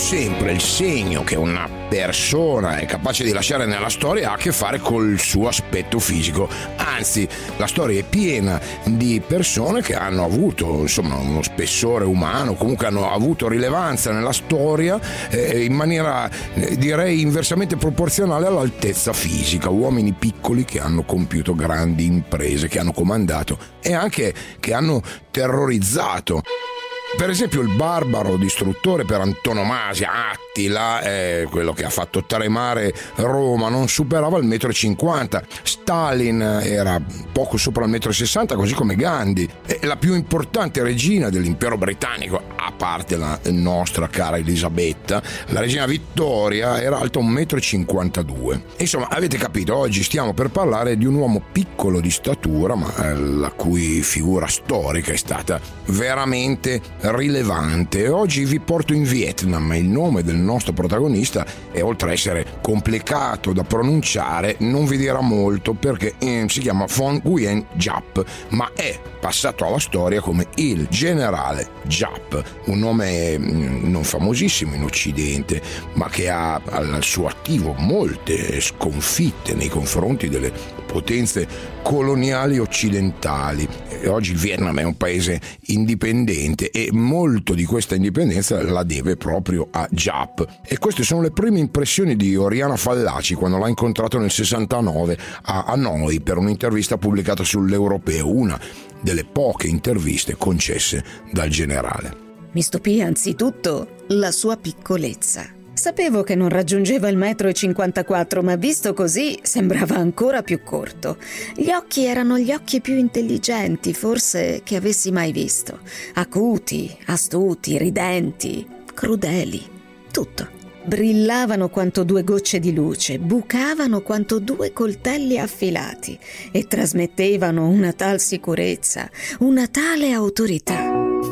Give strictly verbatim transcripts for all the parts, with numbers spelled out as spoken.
sempre il segno che una persona è capace di lasciare nella storia ha a che fare col suo aspetto fisico. Anzi, la storia è piena di persone che hanno avuto insomma uno spessore umano, comunque hanno avuto rilevanza nella storia eh, in maniera eh, direi inversamente proporzionale all'altezza fisica. Uomini piccoli che hanno compiuto grandi imprese, che hanno comandato e anche che hanno terrorizzato. Per esempio il barbaro distruttore per antonomasia, Attila, è quello che ha fatto tremare Roma, non superava il metro e cinquanta. Stalin era poco sopra il metro e sessanta, così come Gandhi. E la più importante regina dell'impero britannico, a parte la nostra cara Elisabetta, la regina Vittoria, era alta un metro e cinquantadue. Insomma, avete capito, oggi stiamo per parlare di un uomo piccolo di statura, ma la cui figura storica è stata veramente rilevante. Oggi vi porto in Vietnam. Il nome del nostro protagonista è, oltre a essere complicato da pronunciare, non vi dirà molto perché eh, si chiama Phan Nguyen Giap, ma è passato alla storia come il generale Giap, un nome non famosissimo in Occidente, ma che ha al suo attivo molte sconfitte nei confronti delle potenze coloniali occidentali. E oggi il Vietnam è un paese indipendente e molto di questa indipendenza la deve proprio a Giap. E queste sono le prime impressioni di Oriana Fallaci quando l'ha incontrato nel sessantanove a Hanoi per un'intervista pubblicata sull'Europeo, una delle poche interviste concesse dal generale. Mi stupì anzitutto la sua piccolezza. Sapevo che non raggiungeva il metro e cinquantaquattro, ma visto così sembrava ancora più corto. Gli occhi erano gli occhi più intelligenti, forse, che avessi mai visto. Acuti, astuti, ridenti, crudeli, tutto. Brillavano quanto due gocce di luce, bucavano quanto due coltelli affilati e trasmettevano una tal sicurezza, una tale autorità.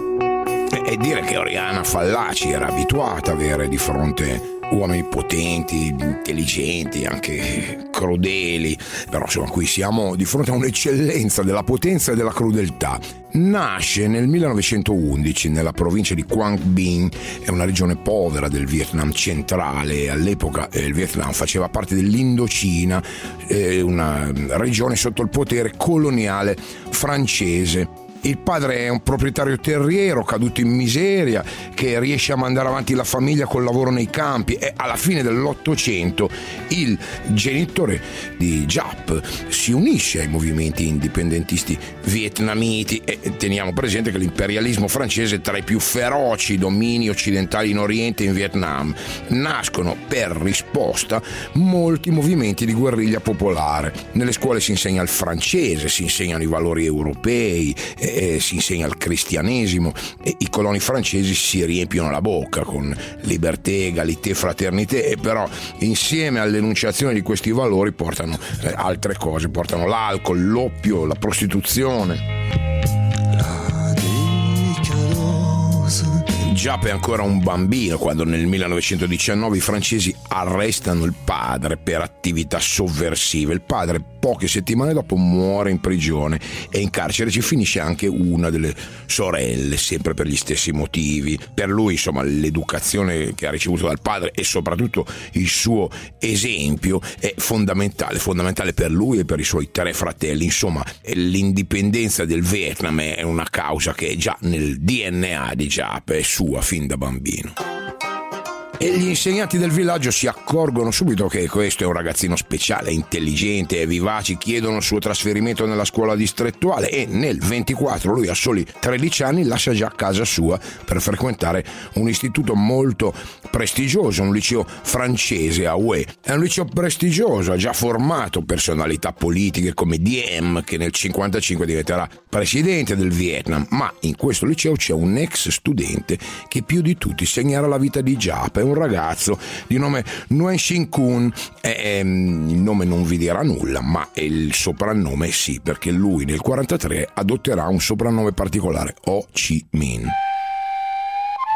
E dire che Oriana Fallaci era abituata a avere di fronte uomini potenti, intelligenti, anche crudeli, però insomma qui siamo di fronte a un'eccellenza della potenza e della crudeltà. Nasce nel millenovecentoundici nella provincia di Quang Binh, è una regione povera del Vietnam centrale. All'epoca eh, il Vietnam faceva parte dell'Indocina, eh, una regione sotto il potere coloniale francese. Il padre è un proprietario terriero caduto in miseria che riesce a mandare avanti la famiglia col lavoro nei campi, e alla fine dell'Ottocento il genitore di Giap si unisce ai movimenti indipendentisti vietnamiti, e teniamo presente che l'imperialismo francese è tra i più feroci domini occidentali in Oriente e in Vietnam. Nascono per risposta molti movimenti di guerriglia popolare. Nelle scuole si insegna il francese, si insegnano i valori europei, e si insegna il cristianesimo, e i coloni francesi si riempiono la bocca con libertà, egalité, fraternité, e però insieme all'enunciazione di questi valori portano eh, altre cose, portano l'alcol, l'oppio, la prostituzione. Giap è ancora un bambino quando nel millenovecentodiciannove i francesi arrestano il padre per attività sovversive. Il padre poche settimane dopo muore in prigione e in carcere ci finisce anche una delle sorelle, sempre per gli stessi motivi. Per lui, insomma, l'educazione che ha ricevuto dal padre e soprattutto il suo esempio è fondamentale, fondamentale per lui e per i suoi tre fratelli. Insomma, l'indipendenza del Vietnam è una causa che è già nel D N A di Giap, è sua fin da bambino. E gli insegnanti del villaggio si accorgono subito che questo è un ragazzino speciale, intelligente e vivace, chiedono il suo trasferimento nella scuola distrettuale e nel ventiquattro, lui a soli tredici anni, lascia già casa sua per frequentare un istituto molto prestigioso, un liceo francese a Hue. È un liceo prestigioso, ha già formato personalità politiche come Diem, che nel cinquantacinque diventerà presidente del Vietnam, ma in questo liceo c'è un ex studente che più di tutti segnerà la vita di Giap. È un ragazzo di nome Nguyen Sinh Kun, e, ehm, il nome non vi dirà nulla, ma il soprannome sì, perché lui nel quarantatré adotterà un soprannome particolare, Ho Chi Minh.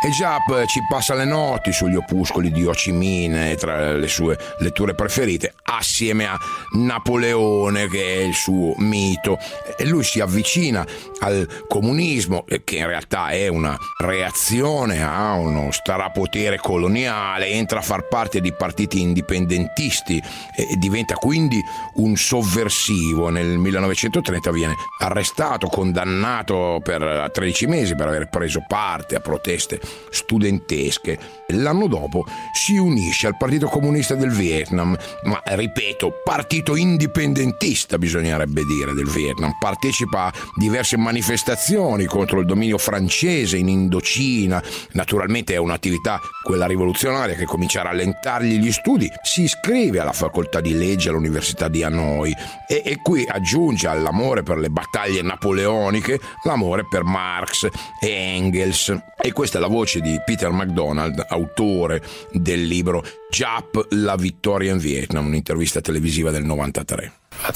E Giap ci passa le notti sugli opuscoli di Ho Chi Minh, tra le sue letture preferite, assieme a Napoleone, che è il suo mito. E lui si avvicina al comunismo, che in realtà è una reazione a uno strapotere coloniale, entra a far parte di partiti indipendentisti e diventa quindi un sovversivo. Nel millenovecentotrenta viene arrestato, condannato per tredici mesi per aver preso parte a proteste studentesche. L'anno dopo si unisce al Partito Comunista del Vietnam, ma ripeto, partito indipendentista bisognerebbe dire del Vietnam. Partecipa a diverse manifestazioni contro il dominio francese in Indocina. Naturalmente è un'attività, quella rivoluzionaria, che comincia a rallentargli gli studi. Si iscrive alla facoltà di legge all'Università di Hanoi e, e qui aggiunge all'amore per le battaglie napoleoniche l'amore per Marx e Engels. E questa è la voce di Peter MacDonald, autore del libro Giap, la vittoria in Vietnam, un'intervista televisiva del novantatré.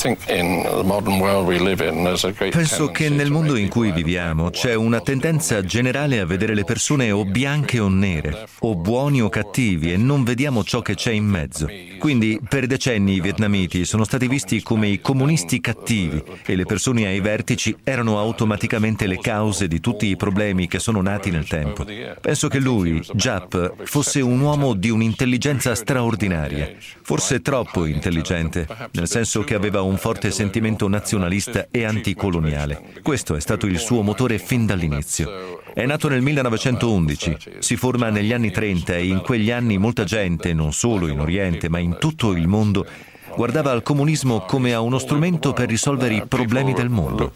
Penso che nel mondo in cui viviamo c'è una tendenza generale a vedere le persone o bianche o nere, o buoni o cattivi, e non vediamo ciò che c'è in mezzo. Quindi per decenni i vietnamiti sono stati visti come i comunisti cattivi e le persone ai vertici erano automaticamente le cause di tutti i problemi che sono nati nel tempo. Penso che lui, Giap, fosse un uomo di un'intelligenza straordinaria, forse troppo intelligente, nel senso che aveva un forte sentimento nazionalista e anticoloniale. Questo è stato il suo motore fin dall'inizio. È nato nel millenovecentoundici, si forma negli anni trenta e in quegli anni molta gente, non solo in Oriente ma in tutto il mondo, guardava al comunismo come a uno strumento per risolvere i problemi del mondo.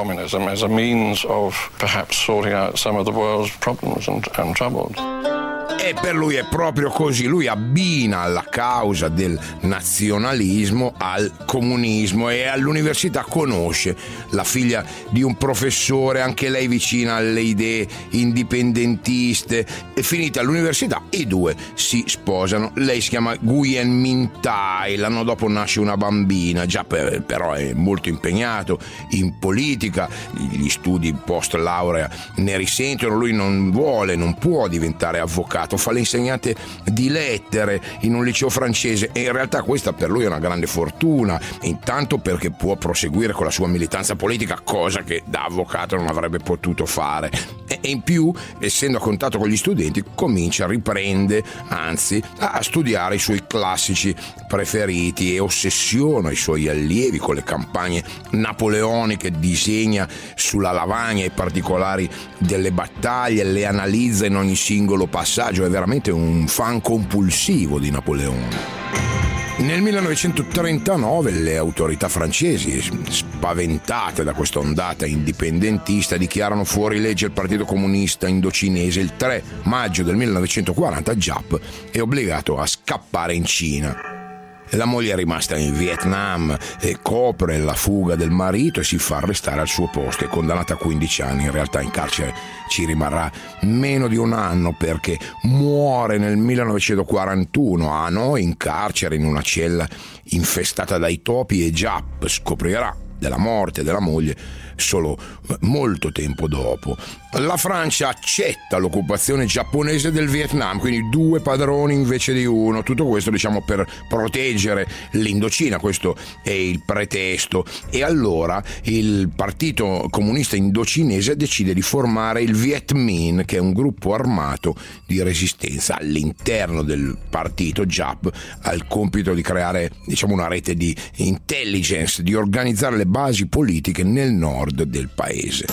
E per lui è proprio così, lui abbina la causa del nazionalismo al comunismo e all'università conosce la figlia di un professore, anche lei vicina alle idee indipendentiste, e finita all'università i due si sposano. Lei si chiama Nguyen Minh Thai, l'anno dopo nasce una bambina. Già per, però è molto impegnato in politica, gli studi post laurea ne risentono, lui non vuole, non può diventare avvocato, fa l'insegnante di lettere in un liceo francese e in realtà questa per lui è una grande fortuna, intanto perché può proseguire con la sua militanza politica, cosa che da avvocato non avrebbe potuto fare, e in più, essendo a contatto con gli studenti, comincia, riprende anzi a studiare i suoi classici preferiti e ossessiona i suoi allievi con le campagne napoleoniche, disegna sulla lavagna i particolari delle battaglie, le analizza in ogni singolo passaggio, è veramente un fan compulsivo di Napoleone. Nel millenovecentotrentanove le autorità francesi, spaventate da questa ondata indipendentista, dichiarano fuori legge il Partito Comunista Indocinese. Il tre maggio del millenovecentoquaranta Giap è obbligato a scappare in Cina. La moglie è rimasta in Vietnam e copre la fuga del marito e si fa arrestare al suo posto. È condannata a quindici anni, in realtà in carcere ci rimarrà meno di un anno perché muore nel millenovecentoquarantuno a Hanoi, in carcere, in una cella infestata dai topi, e Giap scoprirà della morte della moglie solo molto tempo dopo. La Francia accetta l'occupazione giapponese del Vietnam, quindi due padroni invece di uno. Tutto questo, diciamo, per proteggere l'Indocina, questo è il pretesto. E allora il Partito Comunista Indocinese decide di formare il Viet Minh, che è un gruppo armato di resistenza. All'interno del partito Giap ha il compito di creare, diciamo, una rete di intelligence, di organizzare le basi politiche nel nord del paese.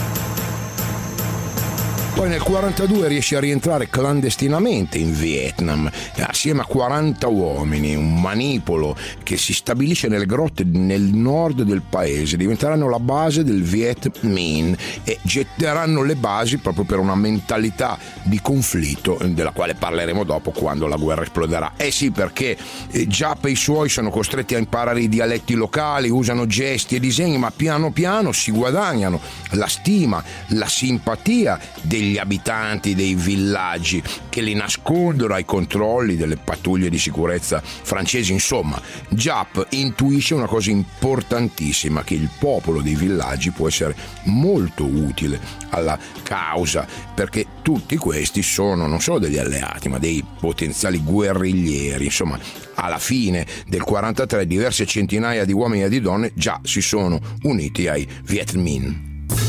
Poi nel quarantadue riesce a rientrare clandestinamente in Vietnam assieme a quaranta uomini, un manipolo che si stabilisce nelle grotte nel nord del paese. Diventeranno la base del Viet Minh e getteranno le basi proprio per una mentalità di conflitto della quale parleremo dopo, quando la guerra esploderà. Eh sì, perché Giap e i suoi sono costretti a imparare i dialetti locali, usano gesti e disegni, ma piano piano si guadagnano la stima, la simpatia degli degli abitanti dei villaggi che li nascondono ai controlli delle pattuglie di sicurezza francesi. Insomma, Giap intuisce una cosa importantissima, che il popolo dei villaggi può essere molto utile alla causa, perché tutti questi sono non solo degli alleati ma dei potenziali guerriglieri. Insomma, alla fine del quarantatré diverse centinaia di uomini e di donne già si sono uniti ai Viet Minh.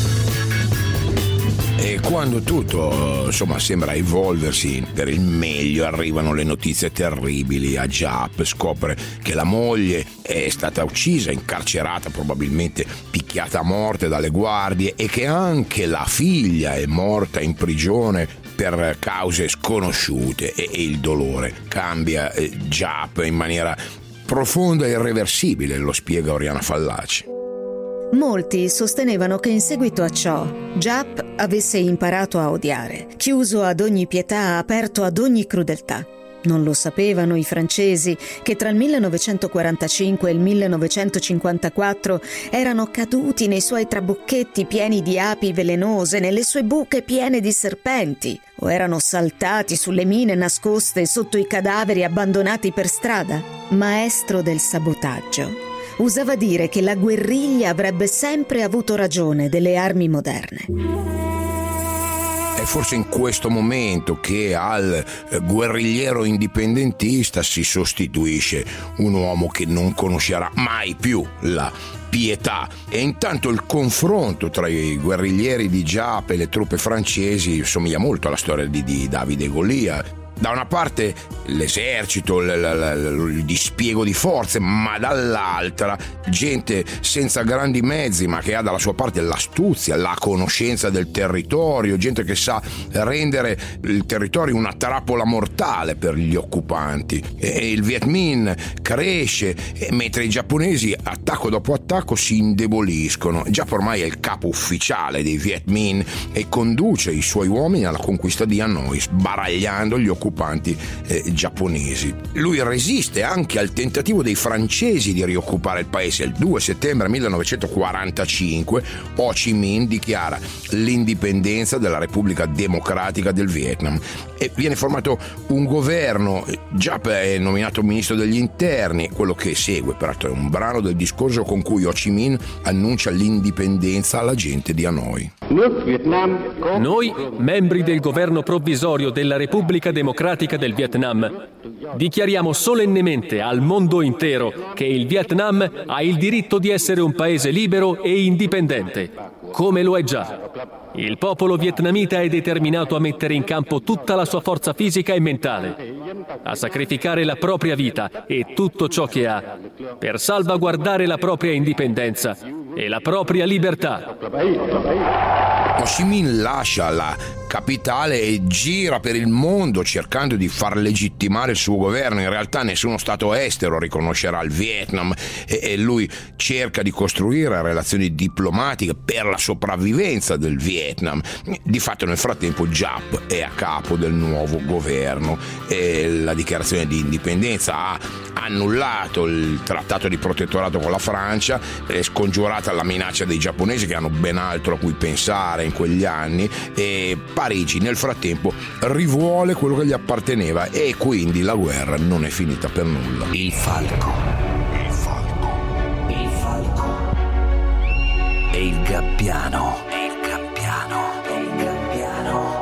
E quando tutto insomma sembra evolversi per il meglio, arrivano le notizie terribili. A Giap scopre che la moglie è stata uccisa, incarcerata, probabilmente picchiata a morte dalle guardie, e che anche la figlia è morta in prigione per cause sconosciute, e, e il dolore cambia eh, Giap in maniera profonda e irreversibile, lo spiega Oriana Fallaci. Molti sostenevano che in seguito a ciò Giap avesse imparato a odiare, chiuso ad ogni pietà, aperto ad ogni crudeltà. Non lo sapevano i francesi che tra il millenovecentoquarantacinque e il millenovecentocinquantaquattro erano caduti nei suoi trabocchetti pieni di api velenose, nelle sue buche piene di serpenti, o erano saltati sulle mine nascoste sotto i cadaveri abbandonati per strada. Maestro del sabotaggio, usava dire che la guerriglia avrebbe sempre avuto ragione delle armi moderne. È forse in questo momento che al guerrigliero indipendentista si sostituisce un uomo che non conoscerà mai più la pietà. E intanto il confronto tra i guerriglieri di Giap e le truppe francesi somiglia molto alla storia di, di Davide e Golia. Da una parte l'esercito, l- l- l- il dispiego di forze, ma dall'altra gente senza grandi mezzi, ma che ha dalla sua parte l'astuzia, la conoscenza del territorio, gente che sa rendere il territorio una trappola mortale per gli occupanti. E il Viet Minh cresce, mentre i giapponesi attacco dopo attacco si indeboliscono. Giap ormai è il capo ufficiale dei Viet Minh e conduce i suoi uomini alla conquista di Hanoi, sbaragliando gli occupanti eh, giapponesi. Lui resiste anche al tentativo dei francesi di rioccupare il paese. Il due settembre millenovecentoquarantacinque Ho Chi Minh dichiara l'indipendenza della Repubblica Democratica del Vietnam e viene formato un governo. Giap è nominato ministro degli interni. Quello che segue peraltro è un brano del discorso con cui Ho Chi Minh annuncia l'indipendenza alla gente di Hanoi. Noi, membri del governo provvisorio della Repubblica Democratica del Vietnam, dichiariamo solennemente al mondo intero che il Vietnam ha il diritto di essere un paese libero e indipendente, come lo è già. Il popolo vietnamita è determinato a mettere in campo tutta la sua forza fisica e mentale, a sacrificare la propria vita e tutto ciò che ha per salvaguardare la propria indipendenza e la propria libertà. Ho Chi Minh lascia la capitale e gira per il mondo cercando di far legittimare il suo governo. In realtà nessuno stato estero riconoscerà il Vietnam e, e lui cerca di costruire relazioni diplomatiche per la sopravvivenza del Vietnam. Di fatto nel frattempo Giap è a capo del nuovo governo e la dichiarazione di indipendenza ha annullato il trattato di protettorato con la Francia, è scongiurata la minaccia dei giapponesi che hanno ben altro a cui pensare in quegli anni, e Parigi nel frattempo rivuole quello che gli apparteneva e quindi la guerra non è finita per nulla. Il falco, il falco, il falco e il gabbiano, e il gabbiano, e il gabbiano.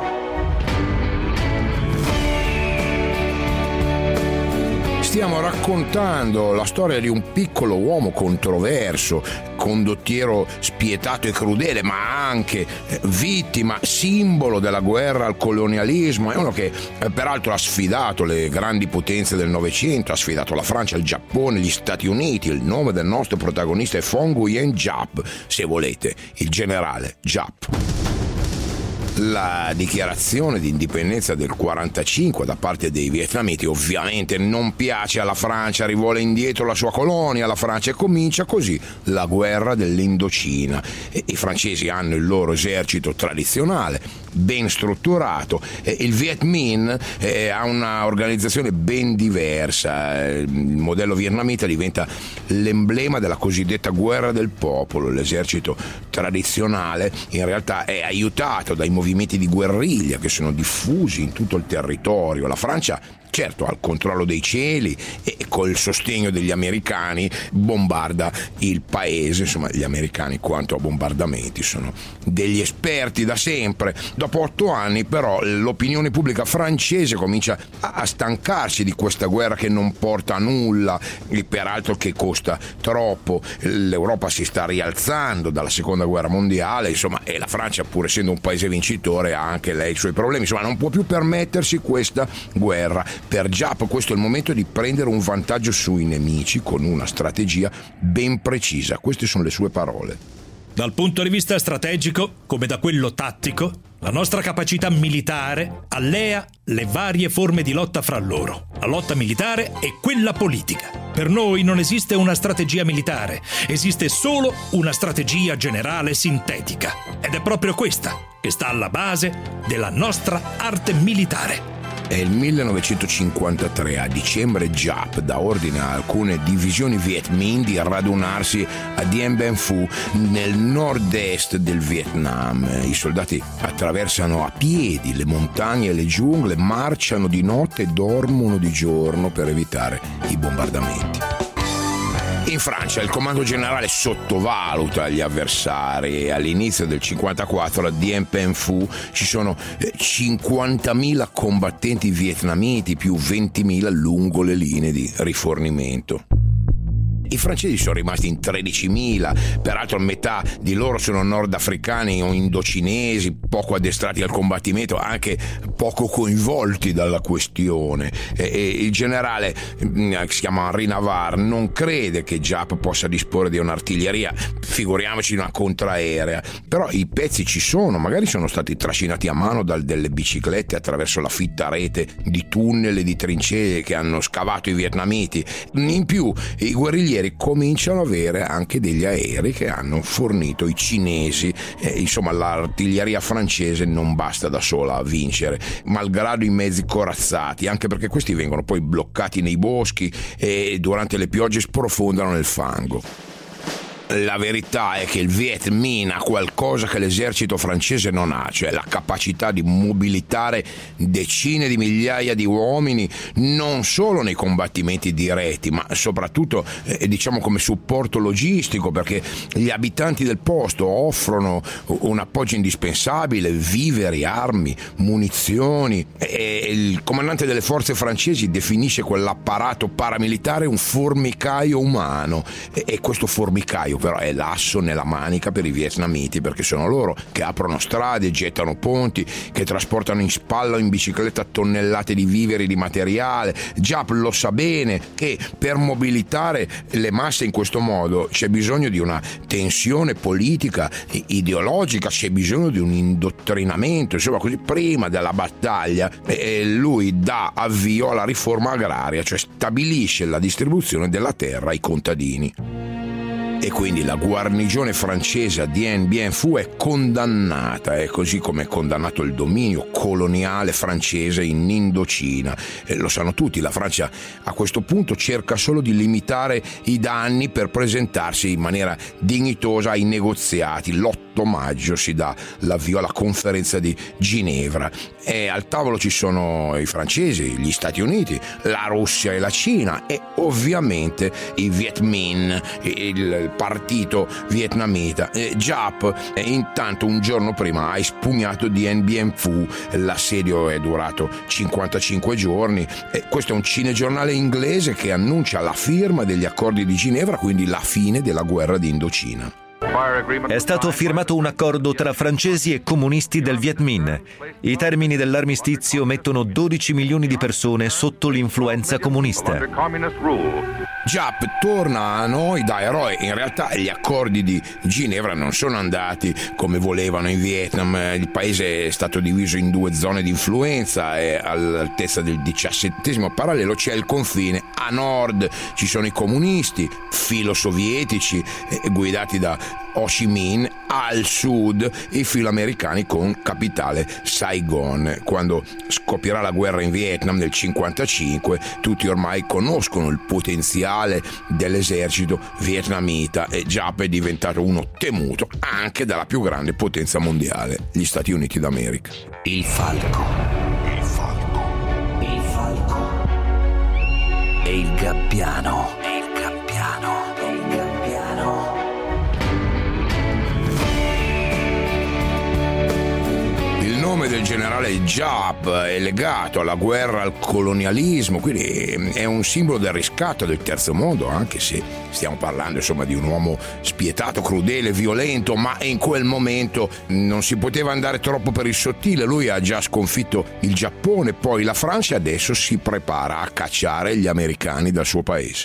Stiamo raccontando la storia di un piccolo uomo controverso, condottiero spietato e crudele, ma anche vittima, simbolo della guerra al colonialismo. È uno che eh, peraltro ha sfidato le grandi potenze del Novecento, ha sfidato la Francia, il Giappone, gli Stati Uniti. Il nome del nostro protagonista è Phong Nguyen Giap, se volete, il generale Giap. La dichiarazione di indipendenza del quarantacinque da parte dei vietnamiti ovviamente non piace alla Francia, rivuole indietro la sua colonia, la Francia, e comincia così la guerra dell'Indocina. E i francesi hanno il loro esercito tradizionale, ben strutturato. Il Viet Minh ha una organizzazione ben diversa. Il modello vietnamita diventa l'emblema della cosiddetta guerra del popolo. L'esercito tradizionale in realtà è aiutato dai movimenti di guerriglia che sono diffusi in tutto il territorio. La Francia, certo, ha il controllo dei cieli e col sostegno degli americani bombarda il paese. Insomma, gli americani quanto a bombardamenti sono degli esperti da sempre. Dopo otto anni però l'opinione pubblica francese comincia a stancarsi di questa guerra che non porta a nulla e peraltro che costa troppo. L'Europa si sta rialzando dalla seconda guerra mondiale, insomma, e la Francia, pur essendo un paese vincitore, ha anche lei i suoi problemi, insomma non può più permettersi questa guerra. Per Giap questo è il momento di prendere un vantaggio sui nemici con una strategia ben precisa. Queste sono le sue parole. Dal punto di vista strategico, come da quello tattico, la nostra capacità militare allea le varie forme di lotta fra loro, la lotta militare e quella politica. Per noi non esiste una strategia militare, esiste solo una strategia generale sintetica. Ed è proprio questa che sta alla base della nostra arte militare. È il millenovecentocinquantatré, a dicembre Giap dà ordine a alcune divisioni Viet Minh di radunarsi a Dien Bien Phu nel nord-est del Vietnam. I soldati attraversano a piedi le montagne e le giungle, marciano di notte e dormono di giorno per evitare i bombardamenti. In Francia il comando generale sottovaluta gli avversari e all'inizio del cinquantaquattro a Dien Bien Phu ci sono cinquantamila combattenti vietnamiti più ventimila lungo le linee di rifornimento. I francesi sono rimasti in tredicimila, peraltro metà di loro sono nordafricani o indocinesi, poco addestrati al combattimento, anche poco coinvolti dalla questione. E, e il generale, che si chiama Henri Navarre, non crede che Giap possa disporre di un'artiglieria, figuriamoci una contraerea. Però i pezzi ci sono, magari sono stati trascinati a mano da delle biciclette attraverso la fitta rete di tunnel e di trincee che hanno scavato i vietnamiti. In più, i guerriglieri cominciano ad avere anche degli aerei che hanno fornito i cinesi. Eh, insomma, l'artiglieria francese non basta da sola a vincere, malgrado i mezzi corazzati, anche perché questi vengono poi bloccati nei boschi e durante le piogge sprofondano nel fango. La verità è che il Viet Minh ha qualcosa che l'esercito francese non ha, cioè la capacità di mobilitare decine di migliaia di uomini non solo nei combattimenti diretti, ma soprattutto eh, diciamo come supporto logistico, perché gli abitanti del posto offrono un appoggio indispensabile, viveri, armi, munizioni, e il comandante delle forze francesi definisce quell'apparato paramilitare un formicaio umano, e, e questo formicaio però è l'asso nella manica per i vietnamiti, perché sono loro che aprono strade, gettano ponti, che trasportano in spalla o in bicicletta tonnellate di viveri, di materiale. Giap lo sa bene che per mobilitare le masse in questo modo c'è bisogno di una tensione politica, ideologica, c'è bisogno di un indottrinamento, insomma, così prima della battaglia eh, lui dà avvio alla riforma agraria, cioè stabilisce la distribuzione della terra ai contadini. E quindi la guarnigione francese a Dien Bien Phu è condannata, è così come è condannato il dominio coloniale francese in Indocina. E lo sanno tutti, la Francia a questo punto cerca solo di limitare i danni per presentarsi in maniera dignitosa ai negoziati. L'otto maggio si dà l'avvio alla conferenza di Ginevra e al tavolo ci sono i francesi, gli Stati Uniti, la Russia e la Cina e ovviamente i Viet Minh, il partito vietnamita. eh, Giap eh, intanto un giorno prima ha espugnato Dien Bien Phu, l'assedio è durato cinquantacinque giorni. eh, questo è un cinegiornale inglese che annuncia la firma degli accordi di Ginevra, quindi la fine della guerra di Indocina. È stato firmato un accordo tra francesi e comunisti del Viet Minh. I termini dell'armistizio mettono dodici milioni di persone sotto l'influenza comunista. Giap torna a noi da eroe. In realtà gli accordi di Ginevra non sono andati come volevano in Vietnam. Il paese è stato diviso in due zone di influenza e all'altezza del diciassettesimo parallelo c'è il confine. A nord ci sono i comunisti filosovietici eh, guidati da Ho Chi Minh, al sud i filoamericani con capitale Saigon. Quando scoppierà la guerra in Vietnam nel cinquantacinque, tutti ormai conoscono il potenziale dell'esercito vietnamita e Giap è diventato uno temuto anche dalla più grande potenza mondiale, gli Stati Uniti d'America. Il falco. Il falco. Il falco. E il gabbiano. E il gabbiano. E il gabbiano. Il nome del generale Giap è legato alla guerra al colonialismo, quindi è un simbolo del riscatto del terzo mondo, anche se stiamo parlando insomma di un uomo spietato, crudele, violento, ma in quel momento non si poteva andare troppo per il sottile. Lui ha già sconfitto il Giappone, poi la Francia, e adesso si prepara a cacciare gli americani dal suo paese.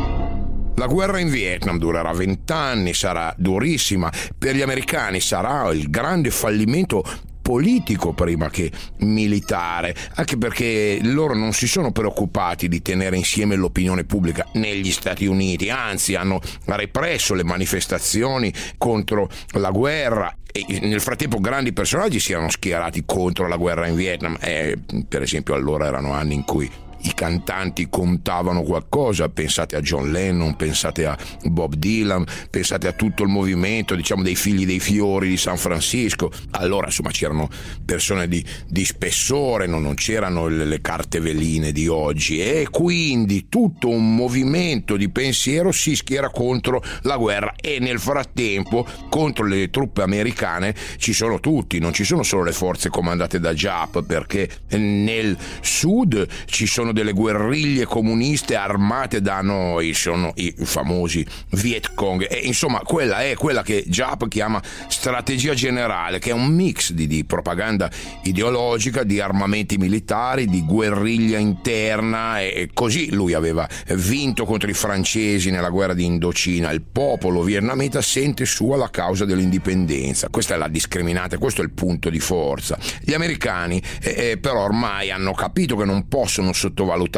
La guerra in Vietnam durerà vent'anni, sarà durissima. Per gli americani sarà il grande fallimento politico prima che militare, anche perché loro non si sono preoccupati di tenere insieme l'opinione pubblica negli Stati Uniti, anzi hanno represso le manifestazioni contro la guerra e nel frattempo grandi personaggi si erano schierati contro la guerra in Vietnam. E, per esempio, allora erano anni in cui i cantanti contavano qualcosa, pensate a John Lennon, pensate a Bob Dylan, pensate a tutto il movimento, diciamo, dei figli dei fiori di San Francisco. Allora insomma c'erano persone di, di spessore, no? Non c'erano le, le carte veline di oggi, e quindi tutto un movimento di pensiero si schiera contro la guerra, e nel frattempo contro le truppe americane ci sono tutti, non ci sono solo le forze comandate da Giap, perché nel sud ci sono delle guerriglie comuniste armate da Hanoi, sono i famosi Viet Cong, e insomma quella è quella che Giap chiama strategia generale, che è un mix di, di propaganda ideologica, di armamenti militari, di guerriglia interna, e così lui aveva vinto contro i francesi nella guerra di Indocina. Il popolo vietnamita sente sua la causa dell'indipendenza, questa è la discriminante, questo è il punto di forza. Gli americani eh, però ormai hanno capito che non possono sottovalutare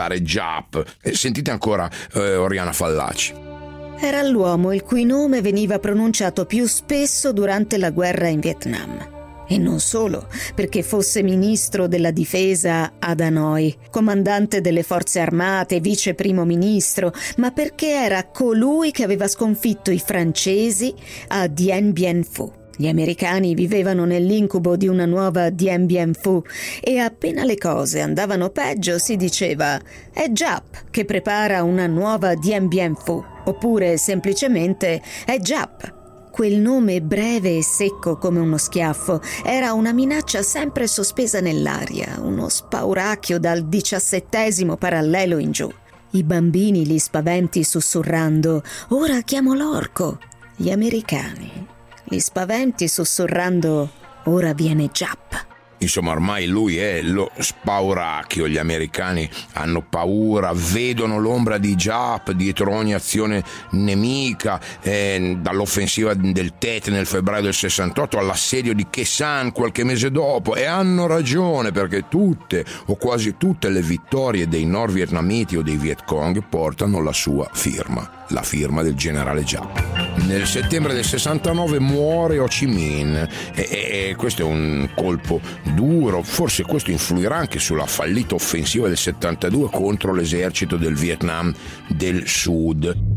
Giap. Sentite ancora eh, Oriana Fallaci. Era l'uomo il cui nome veniva pronunciato più spesso durante la guerra in Vietnam. E non solo perché fosse ministro della difesa ad Hanoi, comandante delle forze armate, vice primo ministro, ma perché era colui che aveva sconfitto i francesi a Dien Bien Phu. Gli americani vivevano nell'incubo di una nuova Dien Bien Phu, e appena le cose andavano peggio si diceva «È Giap che prepara una nuova Dien Bien Phu», oppure semplicemente «È Giap». Quel nome breve e secco come uno schiaffo era una minaccia sempre sospesa nell'aria, uno spauracchio dal diciassettesimo parallelo in giù. I bambini li spaventi sussurrando «Ora chiamo l'orco». Gli americani li spaventi sussurrando «Ora viene Giap». Insomma, ormai lui è lo spauracchio, gli americani hanno paura, vedono l'ombra di Giap dietro ogni azione nemica, eh, dall'offensiva del Tet nel febbraio del sessantotto all'assedio di Khe Sanh qualche mese dopo, e hanno ragione, perché tutte o quasi tutte le vittorie dei nordvietnamiti o dei Viet Cong portano la sua firma, la firma del generale Giap. Nel settembre del sessantanove muore Ho Chi Minh, e, e, e questo è un colpo duro, forse questo influirà anche sulla fallita offensiva del settantadue contro l'esercito del Vietnam del Sud.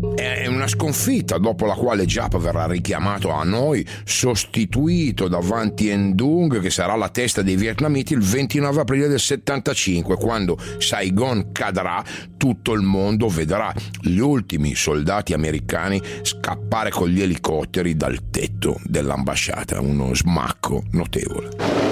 È una sconfitta dopo la quale Giap verrà richiamato a Hanoi, sostituito da Van Tien Dung, che sarà la testa dei vietnamiti, il ventinove aprile del settantacinque. Quando Saigon cadrà, tutto il mondo vedrà gli ultimi soldati americani scappare con gli elicotteri dal tetto dell'ambasciata, uno smacco notevole.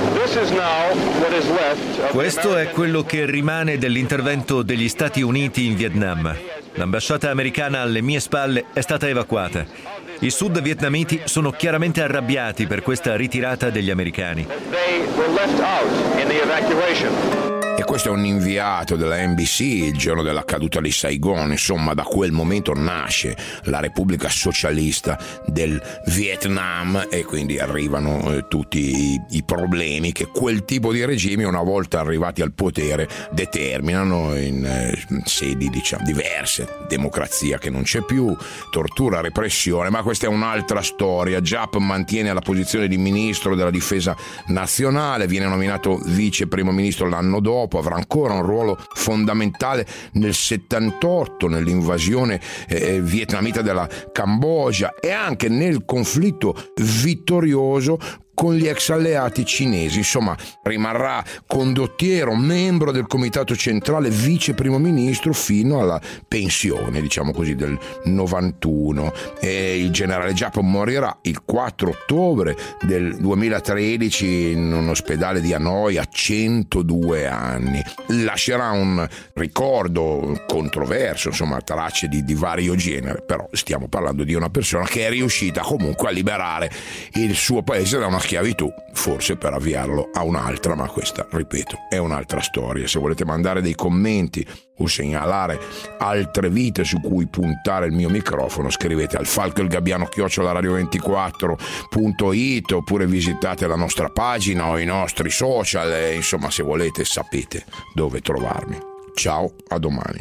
Questo è quello che rimane dell'intervento degli Stati Uniti in Vietnam. L'ambasciata americana alle mie spalle è stata evacuata. I sud vietnamiti sono chiaramente arrabbiati per questa ritirata degli americani. E questo è un inviato della N B C il giorno della caduta di Saigon. Insomma, da quel momento nasce la Repubblica Socialista del Vietnam e quindi arrivano eh, tutti i, i problemi che quel tipo di regimi, una volta arrivati al potere, determinano in eh, sedi diciamo diverse, democrazia che non c'è più, tortura, repressione, ma questa è un'altra storia. Giap mantiene la posizione di ministro della difesa nazionale, viene nominato vice primo ministro l'anno dopo, avrà ancora un ruolo fondamentale nel settantotto nell'invasione eh, vietnamita della Cambogia e anche nel conflitto vittorioso con gli ex alleati cinesi. Insomma, rimarrà condottiero, membro del comitato centrale, vice primo ministro fino alla pensione, diciamo così, del novantuno. E il generale Giap morirà il quattro ottobre del duemilatredici in un ospedale di Hanoi a centodue anni. Lascerà un ricordo controverso, insomma, tracce di, di vario genere, però stiamo parlando di una persona che è riuscita comunque a liberare il suo paese da una schiavitù, forse per avviarlo a un'altra, ma questa, ripeto, è un'altra storia. Se volete mandare dei commenti o segnalare altre vite su cui puntare il mio microfono, scrivete al falco il gabbiano chiocciola radio ventiquattro punto it oppure visitate la nostra pagina o i nostri social e, insomma, se volete sapete dove trovarmi. Ciao, a domani.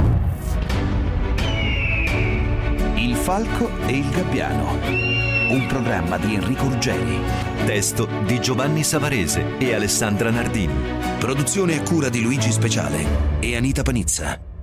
Il falco e il gabbiano, un programma di Enrico Ruggeri. Testo di Giovanni Savarese e Alessandra Nardini. Produzione a cura di Luigi Speciale e Anita Panizza.